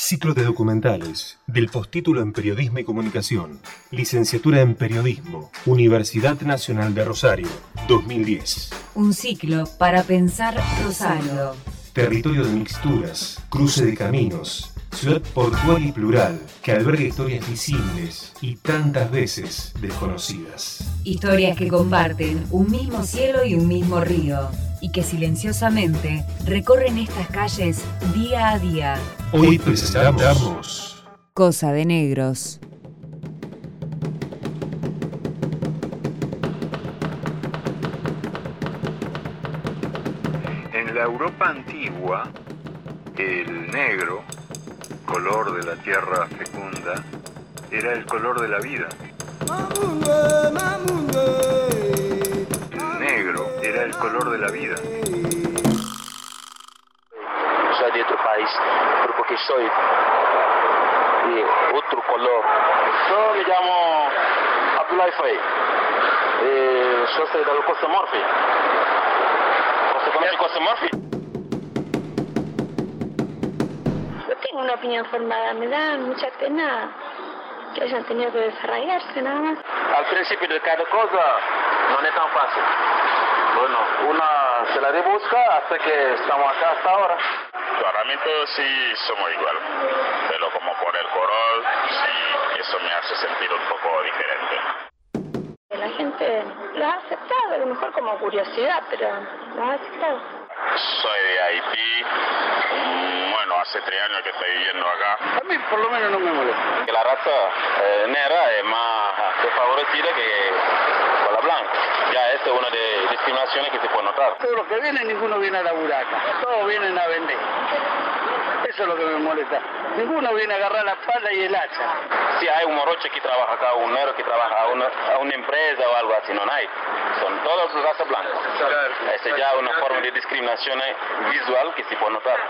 Ciclo de documentales del postítulo en Periodismo y Comunicación, Licenciatura en Periodismo, Universidad Nacional de Rosario, 2010. Un ciclo para pensar Rosario. Territorio de mixturas, cruce de caminos, ciudad portuaria y plural, que alberga historias visibles y tantas veces desconocidas. Historias que comparten un mismo cielo y un mismo río, y que silenciosamente recorren estas calles día a día. Hoy presentamos Cosa de Negros. En la Europa antigua, el negro, color de la tierra fecunda, era el color de la vida. El negro era el color de la vida. Soy de otro país, pero porque soy de otro color. Yo me llamo Abdullah Faye. Yo soy de la Costa Morphy. ¿Usted conoce Costa Morphy? No tengo una opinión formada, me da mucha pena que hayan tenido que desarraigarse nada más. Al principio de cada cosa no es tan fácil. Bueno, una se la rebusca hasta que estamos acá hasta ahora. Claramente sí somos igual, pero como por el color, sí, eso me hace sentir un poco diferente. La gente lo ha aceptado, a lo mejor como curiosidad, pero lo ha aceptado. Soy de Haití, bueno, hace 3 años que estoy viviendo acá. A mí por lo menos no me molesta. Que la raza negra es más desfavorecida que con la blanca. Ya esta es una de discriminaciones que se puede notar. Todos los que vienen, ninguno viene a laburar acá. Todos vienen a vender. Eso es lo que me molesta. Ninguno viene a agarrar la pala y el hacha. Si hay un moroche que trabaja acá, un negro que trabaja a una empresa o algo así, no hay. Son todos razas blancas. Esa es ya una forma de discriminación visual que se puede notar.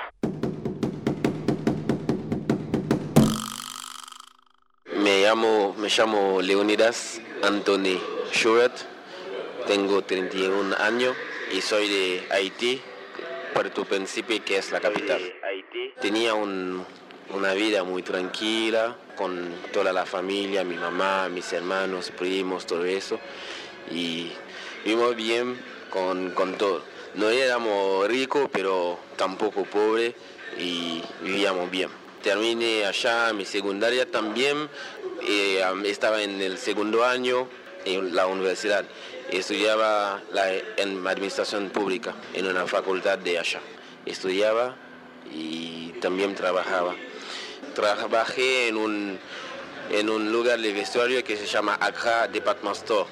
Me llamo Leonidas Anthony Schuret, tengo 31 años y soy de Haití, Puerto Príncipe, que es la capital. Tenía una vida muy tranquila con toda la familia, mi mamá, mis hermanos, primos, todo eso, y vivimos bien con todo. No éramos ricos, pero tampoco pobres, y vivíamos bien. Terminé allá mi secundaria también, estaba en el segundo año en la universidad. Estudiaba en administración pública en una facultad de allá. Estudiaba y también trabajaba. Trabajé en un lugar de vestuario que se llama Accra Department Store.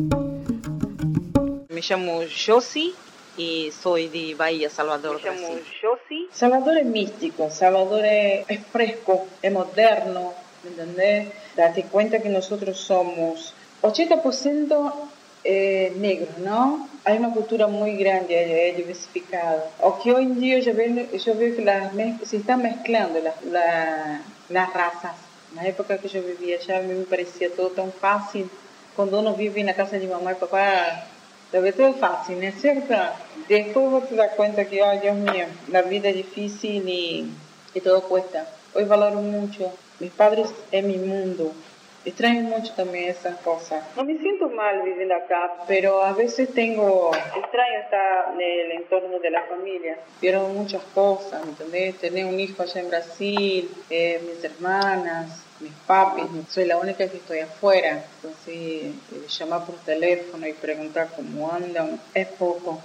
Me llamo Josie y soy de Bahía, Salvador. Me llamo Josie. Salvador es místico, Salvador es fresco, es moderno, ¿me entendés? Date cuenta que nosotros somos 80% negros, ¿no? Hay una cultura muy grande, diversificada. Aunque hoy en día yo veo que se están mezclando las razas. En la época que yo vivía allá, a mí me parecía todo tan fácil. Cuando uno vive en la casa de mi mamá y papá, lo ve todo fácil, ¿no es cierto? Después vos te das cuenta que, ay, Dios mío, la vida es difícil y todo cuesta. Hoy valoro mucho. Mis padres es mi mundo. Extraño mucho también esas cosas. No me siento mal viviendo acá, pero a veces extraño estar en el entorno de la familia. Vieron muchas cosas, ¿me entendés? Tener un hijo allá en Brasil, mis hermanas, mis papis. Soy la única que estoy afuera. Entonces, llamar por teléfono y preguntar cómo andan es poco.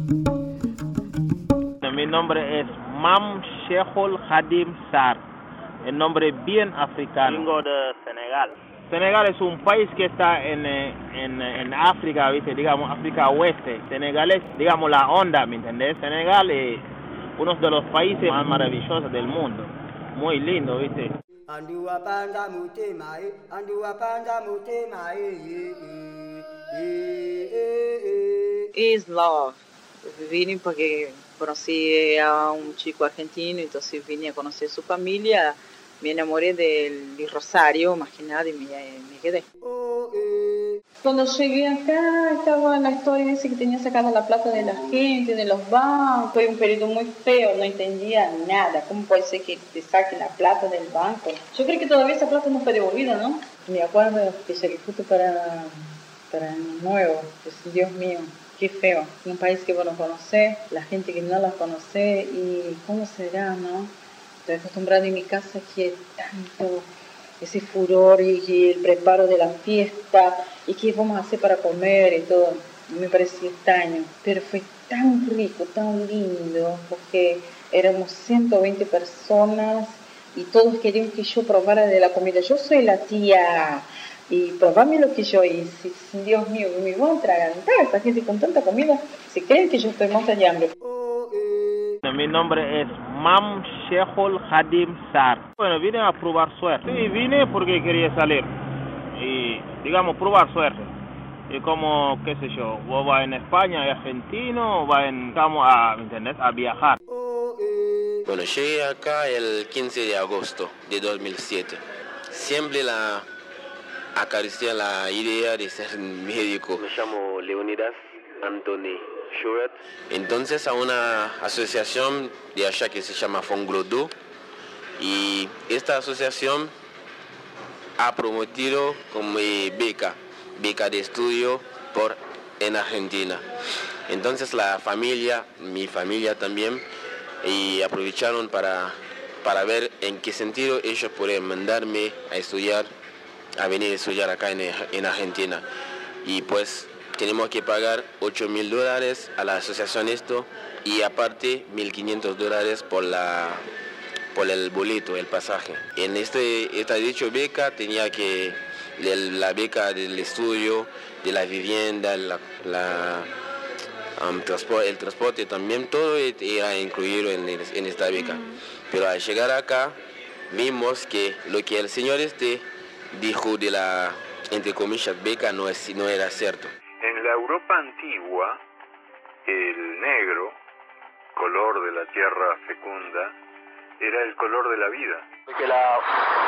Mi nombre es Mam Shehol Hadim Sar. El nombre bien africano. Vengo de Senegal. Senegal es un país que está en África, ¿viste? Digamos, África Oeste. Senegal es, digamos, la onda, ¿me entendés? Senegal es uno de los países más maravillosos del mundo. Muy lindo, ¿viste? Es love. Vine porque conocí a un chico argentino, entonces vine a conocer su familia. Me enamoré de Rosario, más que nada, y me quedé. Cuando llegué acá estaba la historia esa que tenía sacada la plata de la gente, de los bancos. Fue un periodo muy feo, no entendía nada. ¿Cómo puede ser que te saquen la plata del banco? Yo creo que todavía esa plata no fue devolvida, ¿no? Me acuerdo que llegué justo para Año Nuevo. Pues, Dios mío, qué feo. Un país que vos no conocés, la gente que no la conoce y cómo será, ¿no? Estoy acostumbrada en mi casa que tanto ese furor y el preparo de la fiesta y qué vamos a hacer para comer y todo. Me pareció extraño, pero fue tan rico, tan lindo, porque éramos 120 personas y todos querían que yo probara de la comida. Yo soy la tía y probame lo que yo hice. Dios mío, me voy a atragantar a esta gente con tanta comida. Se creen que yo estoy muerta de hambre. Mi nombre es Mam Shehol Hadim Sar. Bueno, vine a probar suerte. Sí, vine porque quería salir y, digamos, probar suerte. Y como, qué sé yo, vos vas en España, en Argentina, o vas en, vamos a, ¿entendés? A viajar. Bueno, llegué acá el 15 de agosto de 2007. Siempre acaricié la idea de ser médico. Me llamo Leonidas Anthony Schuret. Entonces a una asociación de allá que se llama Fonglodu, y esta asociación ha prometido como beca de estudio en Argentina. Entonces la familia, mi familia también, y aprovecharon para ver en qué sentido ellos pueden mandarme a venir a estudiar acá en Argentina. Y pues tenemos que pagar $8,000 a la asociación esto, y aparte $1,500 por el boleto, el pasaje. En esta dicho beca tenía que la beca del estudio, de la vivienda, el transporte también, todo era incluido en esta beca. Pero al llegar acá vimos que lo que el señor dijo de la, entre comillas, beca no era cierto. En la Europa antigua, el negro, color de la tierra fecunda, era el color de la vida. Porque la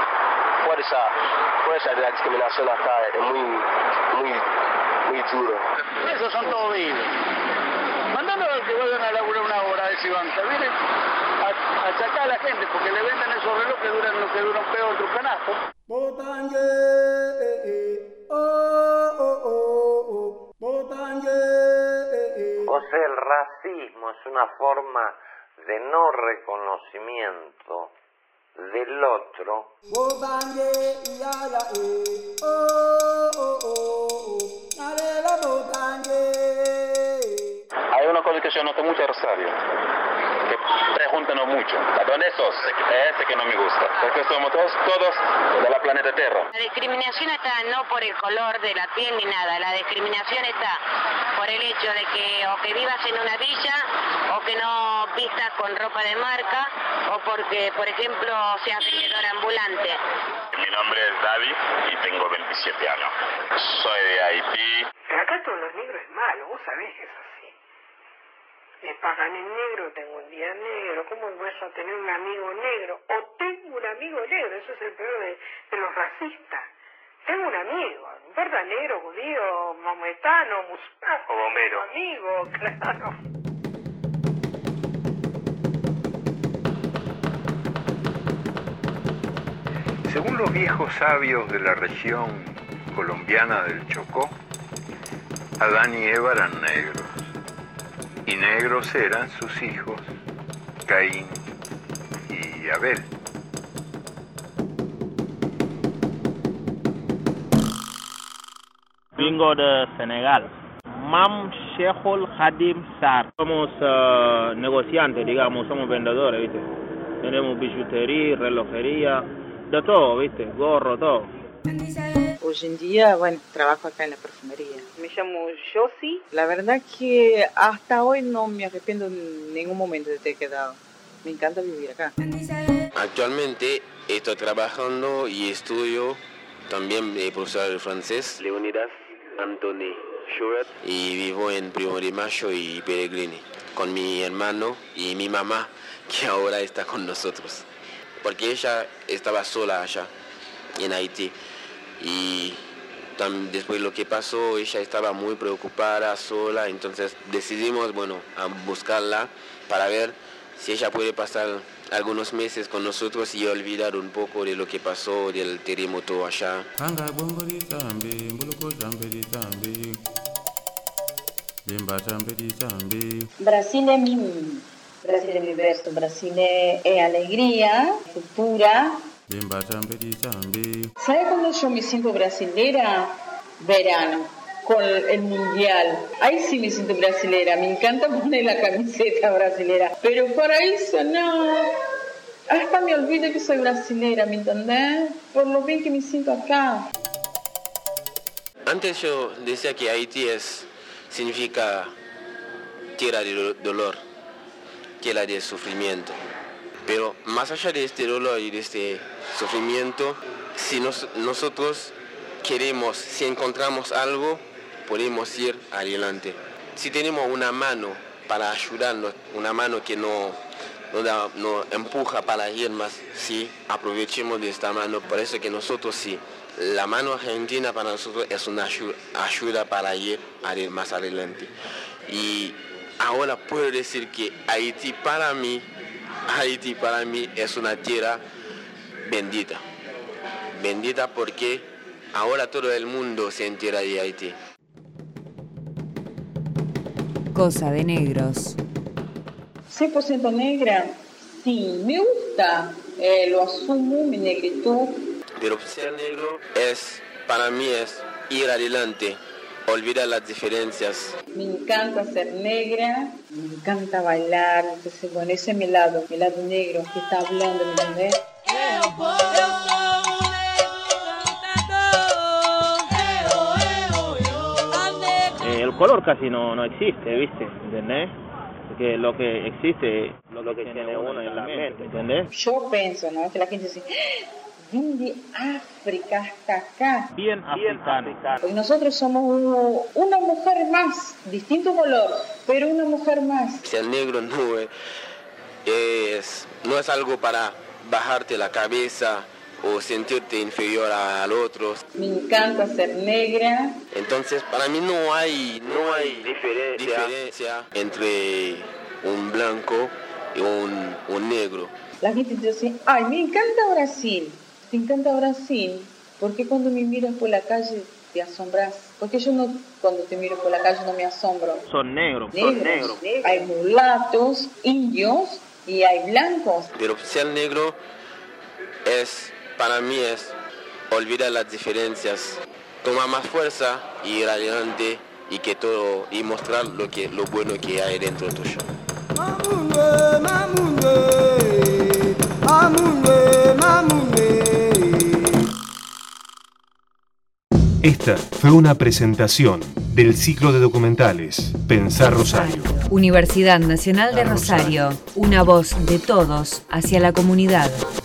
fuerza de la discriminación acá es muy duro. Esos son todos vivos. Mandándolos que vayan a laburar una hora de si banca. Vienen a sacar a la gente porque le venden esos relojes que duran lo que dura un pedo otro canasto. O sea, el racismo es una forma de no reconocimiento del otro. Hay una cosa que yo noto mucho en Rosario, que preguntan mucho. ¿A dónde sos? Ese que no me gusta, porque somos todos de la planeta Tierra. La discriminación está no por el color de la piel ni nada, la discriminación está por el hecho de que vivas en una villa o que no vistas con ropa de marca o porque, por ejemplo, seas vendedor ambulante. Mi nombre es David y tengo 27 años. Soy de Haití. Pero acá todos los negros es malo, vos sabés que es así. Me pagan en negro, tengo un día negro. ¿Cómo voy a tener un amigo negro? O tengo un amigo negro, eso es el peor de los racistas. Tengo un amigo, no importa negro, judío, maometano, musulmán. O bombero. Amigo, claro. Según los viejos sabios de la región colombiana del Chocó, Adán y Eva eran negros, y negros eran sus hijos, Caín y Abel. Vengo de Senegal. Mam Shehol Hadim Sar. Somos negociantes, digamos, somos vendedores, ¿viste? Tenemos billutería, relojería, de todo, ¿viste? Gorro, todo. Hoy en día, bueno, trabajo acá en la perfumería. Me llamo Josie. La verdad que hasta hoy no me arrepiento en ningún momento de haber quedado. Me encanta vivir acá. Actualmente estoy trabajando y estudio también profesor de francés, Leonidas Anthony Schuret, y vivo en Primo de Mayo y Peregrini con mi hermano y mi mamá, que ahora está con nosotros, porque ella estaba sola allá en Haití y después de lo que pasó, ella estaba muy preocupada, sola, entonces decidimos, a buscarla para ver si ella puede pasar algunos meses con nosotros y olvidar un poco de lo que pasó, del terremoto allá. Brasil es mi verso, Brasil es alegría, cultura. ¿Sabe cuando yo me siento brasilera? Verano, con el mundial. Ahí sí me siento brasilera, me encanta poner la camiseta brasilera. Pero para eso no. Hasta me olvido que soy brasilera, ¿me entendés? Por lo bien que me siento acá. Antes yo decía que Haití significa tierra de dolor, tierra de sufrimiento. Pero más allá de este dolor y de este sufrimiento, si nosotros queremos, si encontramos algo, podemos ir adelante. Si tenemos una mano para ayudarnos, una mano que no empuja para ir más, sí, aprovechemos de esta mano. Por eso que nosotros sí, la mano argentina para nosotros es una ayuda para ir más adelante. Y ahora puedo decir que Haití para mí es una tierra bendita. Bendita porque ahora todo el mundo se entera de Haití. Cosa de negros. 100% negra, sí, me gusta, lo asumo, mi negritud. Pero ser negro para mí es ir adelante, olvidar las diferencias. Me encanta ser negra, me encanta bailar, entonces bueno, ese es mi lado negro que está hablando, ¿me entendés? El color casi no existe, ¿viste? ¿Entendés? Porque lo que existe es lo que tiene uno en la mente, ¿entendés? Yo pienso, ¿no? Que la gente dice, ven de África hasta acá. Bien africano. Porque nosotros somos una mujer más, distinto color, pero una mujer más. Ser negro no es algo para bajarte la cabeza o sentirte inferior al otro. Me encanta ser negra. Entonces, para mí no hay diferencia entre un blanco y un negro. La gente dice, ay, me encanta Brasil. Te encanta Brasil. Porque cuando me miras por la calle te asombras. Porque yo no, cuando te miro por la calle no me asombro. Son negros. Hay mulatos, indios y hay blancos. Pero ser negro para mí es olvidar las diferencias, tomar más fuerza y ir adelante y mostrar lo bueno que hay dentro tuyo. Esta fue una presentación del ciclo de documentales Pensar Rosario. Universidad Nacional de Rosario, una voz de todos hacia la comunidad.